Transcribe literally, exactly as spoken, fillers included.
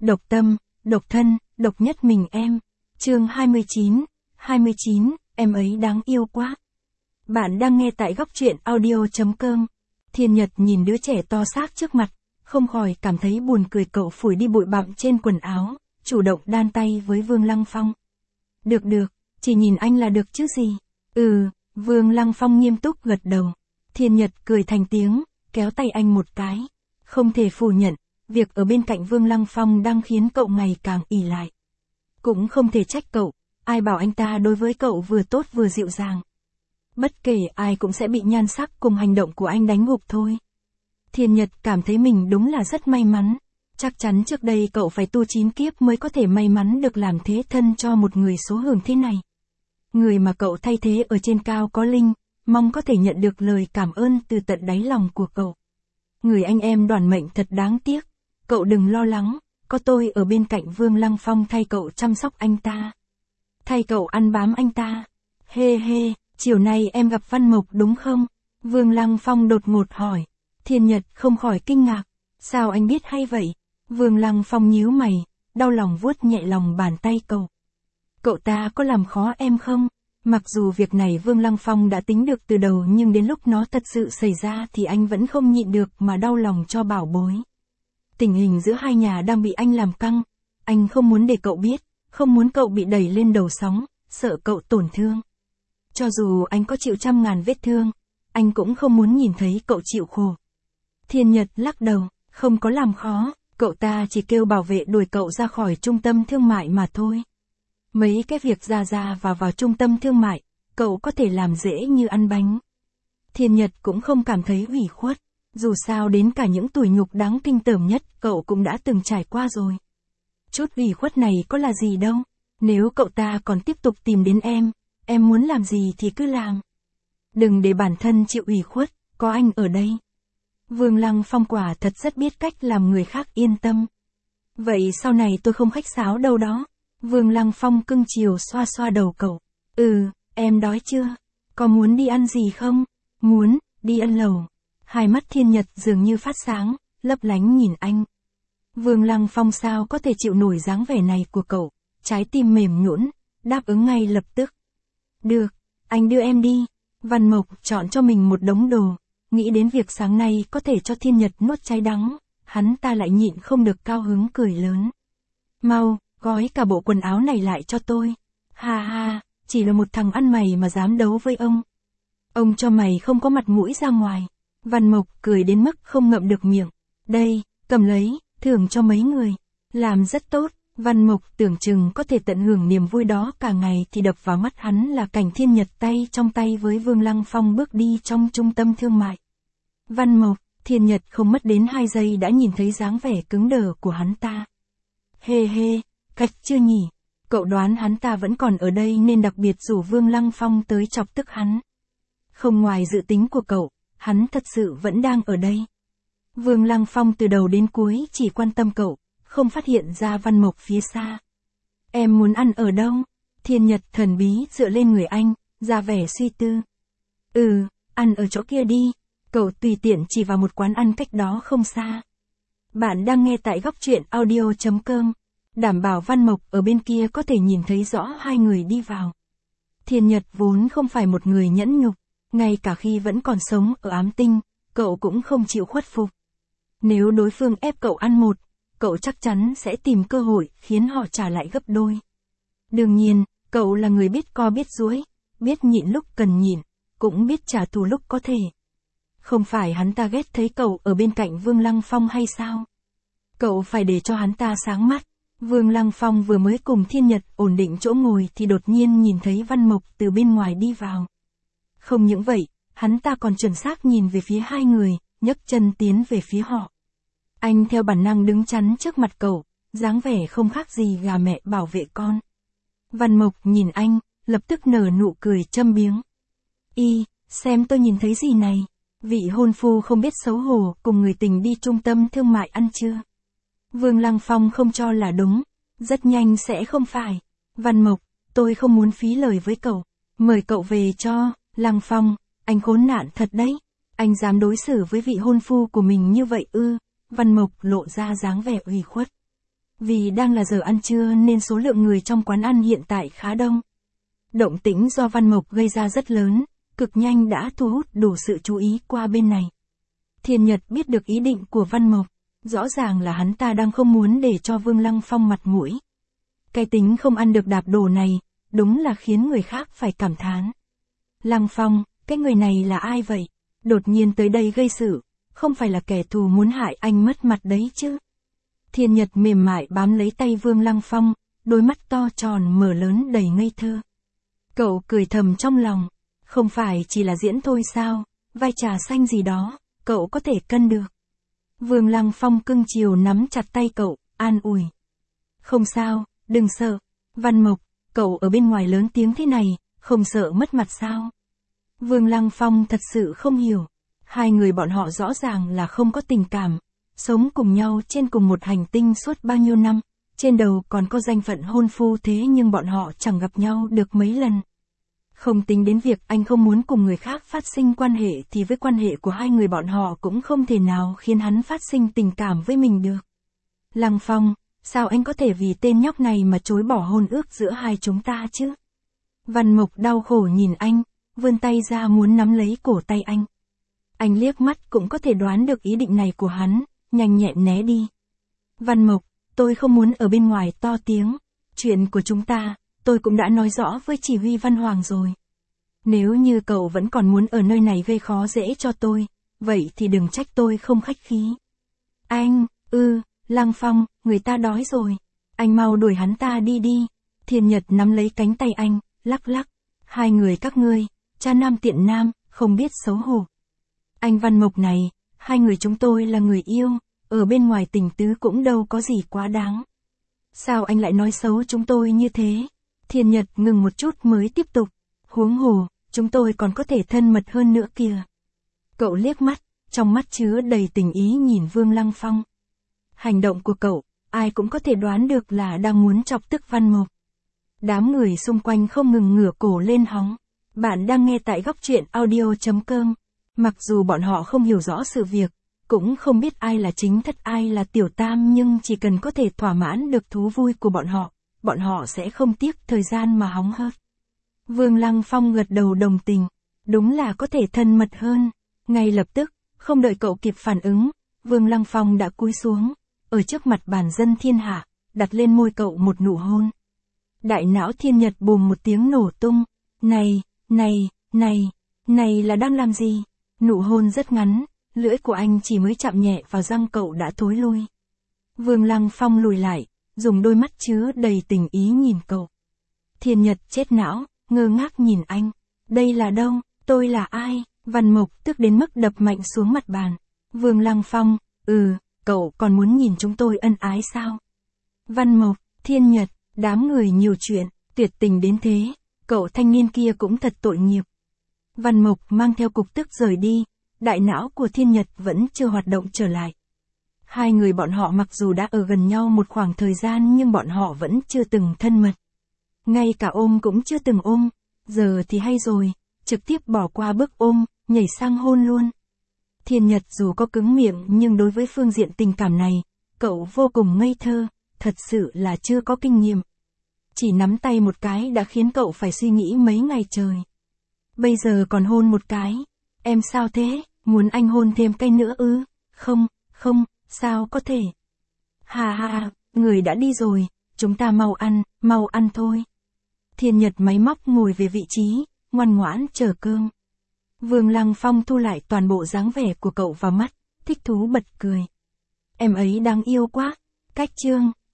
Độc tâm, độc thân, độc nhất mình em. Chương hai mươi chín, hai mươi chín, em ấy đáng yêu quá. Bạn đang nghe tại góc truyện audio chấm com. Thiên Nhật nhìn đứa trẻ to xác trước mặt, không khỏi cảm thấy buồn cười. Cậu phủi đi bụi bặm trên quần áo, chủ động đan tay với Vương Lăng Phong. Được được, chỉ nhìn anh là được chứ gì. Ừ, Vương Lăng Phong nghiêm túc gật đầu. Thiên Nhật cười thành tiếng, kéo tay anh một cái. Không thể phủ nhận, việc ở bên cạnh Vương Lăng Phong đang khiến cậu ngày càng ỷ lại. Cũng không thể trách cậu, ai bảo anh ta đối với cậu vừa tốt vừa dịu dàng. Bất kể ai cũng sẽ bị nhan sắc cùng hành động của anh đánh gục thôi. Thiên Nhật cảm thấy mình đúng là rất may mắn. Chắc chắn trước đây cậu phải tu chín kiếp mới có thể may mắn được làm thế thân cho một người số hưởng thế này. Người mà cậu thay thế ở trên cao có linh, mong có thể nhận được lời cảm ơn từ tận đáy lòng của cậu. Người anh em đoàn mệnh thật đáng tiếc. Cậu đừng lo lắng, có tôi ở bên cạnh Vương Lăng Phong thay cậu chăm sóc anh ta. Thay cậu ăn bám anh ta. Hê hê, chiều nay em gặp Văn Mộc đúng không? Vương Lăng Phong đột ngột hỏi. Thiên Nhật không khỏi kinh ngạc. Sao anh biết hay vậy? Vương Lăng Phong nhíu mày, đau lòng vuốt nhẹ lòng bàn tay cậu. Cậu ta có làm khó em không? Mặc dù việc này Vương Lăng Phong đã tính được từ đầu, nhưng đến lúc nó thật sự xảy ra thì anh vẫn không nhịn được mà đau lòng cho bảo bối. Tình hình giữa hai nhà đang bị anh làm căng. Anh không muốn để cậu biết, không muốn cậu bị đẩy lên đầu sóng, sợ cậu tổn thương. Cho dù anh có chịu trăm ngàn vết thương, anh cũng không muốn nhìn thấy cậu chịu khổ. Thiên Nhật lắc đầu, không có làm khó, cậu ta chỉ kêu bảo vệ đuổi cậu ra khỏi trung tâm thương mại mà thôi. Mấy cái việc ra ra vào vào trung tâm thương mại, cậu có thể làm dễ như ăn bánh. Thiên Nhật cũng không cảm thấy ủy khuất, dù sao đến cả những tủi nhục đáng kinh tởm nhất cậu cũng đã từng trải qua rồi. Chút ủy khuất này có là gì đâu, nếu cậu ta còn tiếp tục tìm đến em, em muốn làm gì thì cứ làm. Đừng để bản thân chịu ủy khuất, có anh ở đây. Vương Lăng Phong quả thật rất biết cách làm người khác yên tâm. Vậy sau này tôi không khách sáo đâu đó. Vương Lăng Phong cưng chiều xoa xoa đầu cậu. Ừ, em đói chưa? Có muốn đi ăn gì không? Muốn, đi ăn lẩu. Hai mắt Thiên Nhật dường như phát sáng, lấp lánh nhìn anh. Vương Lăng Phong sao có thể chịu nổi dáng vẻ này của cậu, trái tim mềm nhũn, đáp ứng ngay lập tức. Được, anh đưa em đi. Văn Mộc chọn cho mình một đống đồ, nghĩ đến việc sáng nay có thể cho Thiên Nhật nuốt trái đắng, hắn ta lại nhịn không được cao hứng cười lớn. Mau, gói cả bộ quần áo này lại cho tôi. Ha ha, chỉ là một thằng ăn mày mà dám đấu với ông. Ông cho mày không có mặt mũi ra ngoài. Văn Mộc cười đến mức không ngậm được miệng. Đây, cầm lấy, thưởng cho mấy người. Làm rất tốt. Văn Mộc tưởng chừng có thể tận hưởng niềm vui đó cả ngày thì đập vào mắt hắn là cảnh Thiên Nhật tay trong tay với Vương Lăng Phong bước đi trong trung tâm thương mại. Văn Mộc, Thiên Nhật không mất đến hai giây đã nhìn thấy dáng vẻ cứng đờ của hắn ta. Hê hê, cách chưa nhỉ? Cậu đoán hắn ta vẫn còn ở đây nên đặc biệt rủ Vương Lăng Phong tới chọc tức hắn. Không ngoài dự tính của cậu, hắn thật sự vẫn đang ở đây. Vương Lăng Phong từ đầu đến cuối chỉ quan tâm cậu, không phát hiện ra Văn Mộc phía xa. Em muốn ăn ở đâu? Thiên Nhật thần bí dựa lên người anh, ra vẻ suy tư. Ừ, ăn ở chỗ kia đi. Cậu tùy tiện chỉ vào một quán ăn cách đó không xa. Bạn đang nghe tại góc truyện audio chấm com. Đảm bảo Văn Mộc ở bên kia có thể nhìn thấy rõ hai người đi vào. Thiên Nhật vốn không phải một người nhẫn nhục, ngay cả khi vẫn còn sống ở ám tinh, cậu cũng không chịu khuất phục. Nếu đối phương ép cậu ăn một, cậu chắc chắn sẽ tìm cơ hội khiến họ trả lại gấp đôi. Đương nhiên, cậu là người biết co biết duỗi, biết nhịn lúc cần nhịn, cũng biết trả thù lúc có thể. Không phải hắn ta ghét thấy cậu ở bên cạnh Vương Lăng Phong hay sao? Cậu phải để cho hắn ta sáng mắt. Vương Lăng Phong vừa mới cùng Thiên Nhật ổn định chỗ ngồi thì đột nhiên nhìn thấy Văn Mộc từ bên ngoài đi vào. Không những vậy, hắn ta còn chuẩn xác nhìn về phía hai người, nhấc chân tiến về phía họ. Anh theo bản năng đứng chắn trước mặt cậu, dáng vẻ không khác gì gà mẹ bảo vệ con. Văn Mộc nhìn anh, lập tức nở nụ cười châm biếng. Y, xem tôi nhìn thấy gì này? Vị hôn phu không biết xấu hổ cùng người tình đi trung tâm thương mại ăn chưa? Vương Lăng Phong không cho là đúng, rất nhanh sẽ không phải. Văn Mộc, tôi không muốn phí lời với cậu, mời cậu về cho. Lăng Phong, anh khốn nạn thật đấy, anh dám đối xử với vị hôn phu của mình như vậy ư? Văn Mộc lộ ra dáng vẻ ủy khuất. Vì đang là giờ ăn trưa nên số lượng người trong quán ăn hiện tại khá đông. Động tĩnh do Văn Mộc gây ra rất lớn, cực nhanh đã thu hút đủ sự chú ý qua bên này. Thiên Nhật biết được ý định của Văn Mộc, rõ ràng là hắn ta đang không muốn để cho Vương Lăng Phong mặt mũi. Cái tính không ăn được đạp đổ này, đúng là khiến người khác phải cảm thán. Lăng Phong, cái người này là ai vậy? Đột nhiên tới đây gây sự, không phải là kẻ thù muốn hại anh mất mặt đấy chứ? Thiên Nhật mềm mại bám lấy tay Vương Lăng Phong, đôi mắt to tròn mở lớn đầy ngây thơ. Cậu cười thầm trong lòng, không phải chỉ là diễn thôi sao, vai trà xanh gì đó, cậu có thể cân được. Vương Lăng Phong cưng chiều nắm chặt tay cậu, an ủi. Không sao, đừng sợ, Văn Mộc, cậu ở bên ngoài lớn tiếng thế này, không sợ mất mặt sao? Vương Lăng Phong thật sự không hiểu, hai người bọn họ rõ ràng là không có tình cảm, sống cùng nhau trên cùng một hành tinh suốt bao nhiêu năm, trên đầu còn có danh phận hôn phu thế nhưng bọn họ chẳng gặp nhau được mấy lần. Không tính đến việc anh không muốn cùng người khác phát sinh quan hệ thì với quan hệ của hai người bọn họ cũng không thể nào khiến hắn phát sinh tình cảm với mình được. Lăng Phong, sao anh có thể vì tên nhóc này mà chối bỏ hôn ước giữa hai chúng ta chứ? Văn Mộc đau khổ nhìn anh, vươn tay ra muốn nắm lấy cổ tay anh. Anh liếc mắt cũng có thể đoán được ý định này của hắn, nhanh nhẹn né đi. Văn Mộc, tôi không muốn ở bên ngoài to tiếng, chuyện của chúng ta, tôi cũng đã nói rõ với chỉ huy Văn Hoàng rồi. Nếu như cậu vẫn còn muốn ở nơi này gây khó dễ cho tôi, vậy thì đừng trách tôi không khách khí. Anh, ư, Lăng Phong, người ta đói rồi. Anh mau đuổi hắn ta đi đi. Thiên Nhật nắm lấy cánh tay anh, lắc lắc. Hai người các ngươi, cha nam tiện nam, không biết xấu hổ. Anh Văn Mộc này, hai người chúng tôi là người yêu, ở bên ngoài tình tứ cũng đâu có gì quá đáng. Sao anh lại nói xấu chúng tôi như thế? Thiên Nhật ngừng một chút mới tiếp tục. Huống hồ, chúng tôi còn có thể thân mật hơn nữa kìa. Cậu liếc mắt, trong mắt chứa đầy tình ý nhìn Vương Lăng Phong. Hành động của cậu, ai cũng có thể đoán được là đang muốn chọc tức Văn Mộc. Đám người xung quanh không ngừng ngửa cổ lên hóng. Bạn đang nghe tại góc truyện audio chấm com. Mặc dù bọn họ không hiểu rõ sự việc, cũng không biết ai là chính thất ai là tiểu tam nhưng chỉ cần có thể thỏa mãn được thú vui của bọn họ, bọn họ sẽ không tiếc thời gian mà hóng hớt. Vương Lăng Phong gật đầu đồng tình, đúng là có thể thân mật hơn. Ngay lập tức, không đợi cậu kịp phản ứng, Vương Lăng Phong đã cúi xuống, ở trước mặt bản dân thiên hạ, đặt lên môi cậu một nụ hôn. Đại não Thiên Nhật bùm một tiếng nổ tung, này, này, này, này là đang làm gì? Nụ hôn rất ngắn, lưỡi của anh chỉ mới chạm nhẹ vào răng cậu đã thối lui. Vương Lăng Phong lùi lại, dùng đôi mắt chứa đầy tình ý nhìn cậu. Thiên Nhật chết não, ngơ ngác nhìn anh. Đây là đâu, tôi là ai? Văn Mộc tức đến mức đập mạnh xuống mặt bàn. Vương Lăng Phong, ừ, cậu còn muốn nhìn chúng tôi ân ái sao? Văn Mộc, Thiên Nhật, đám người nhiều chuyện, tuyệt tình đến thế, cậu thanh niên kia cũng thật tội nghiệp. Văn Mộc mang theo cục tức rời đi, đại não của Thiên Nhật vẫn chưa hoạt động trở lại. Hai người bọn họ mặc dù đã ở gần nhau một khoảng thời gian nhưng bọn họ vẫn chưa từng thân mật. Ngay cả ôm cũng chưa từng ôm, giờ thì hay rồi, trực tiếp bỏ qua bước ôm, nhảy sang hôn luôn. Thiên Nhật dù có cứng miệng nhưng đối với phương diện tình cảm này, cậu vô cùng ngây thơ, thật sự là chưa có kinh nghiệm. Chỉ nắm tay một cái đã khiến cậu phải suy nghĩ mấy ngày trời. Bây giờ còn hôn một cái, em sao thế, muốn anh hôn thêm cái nữa ư? Không, không, sao có thể? Hà hà, người đã đi rồi, chúng ta mau ăn, mau ăn thôi. Thiên Nhật máy móc ngồi về vị trí, ngoan ngoãn chờ cơm. Vương Lăng Phong thu lại toàn bộ dáng vẻ của cậu vào mắt, thích thú bật cười. Em ấy đáng yêu quá, cách chương.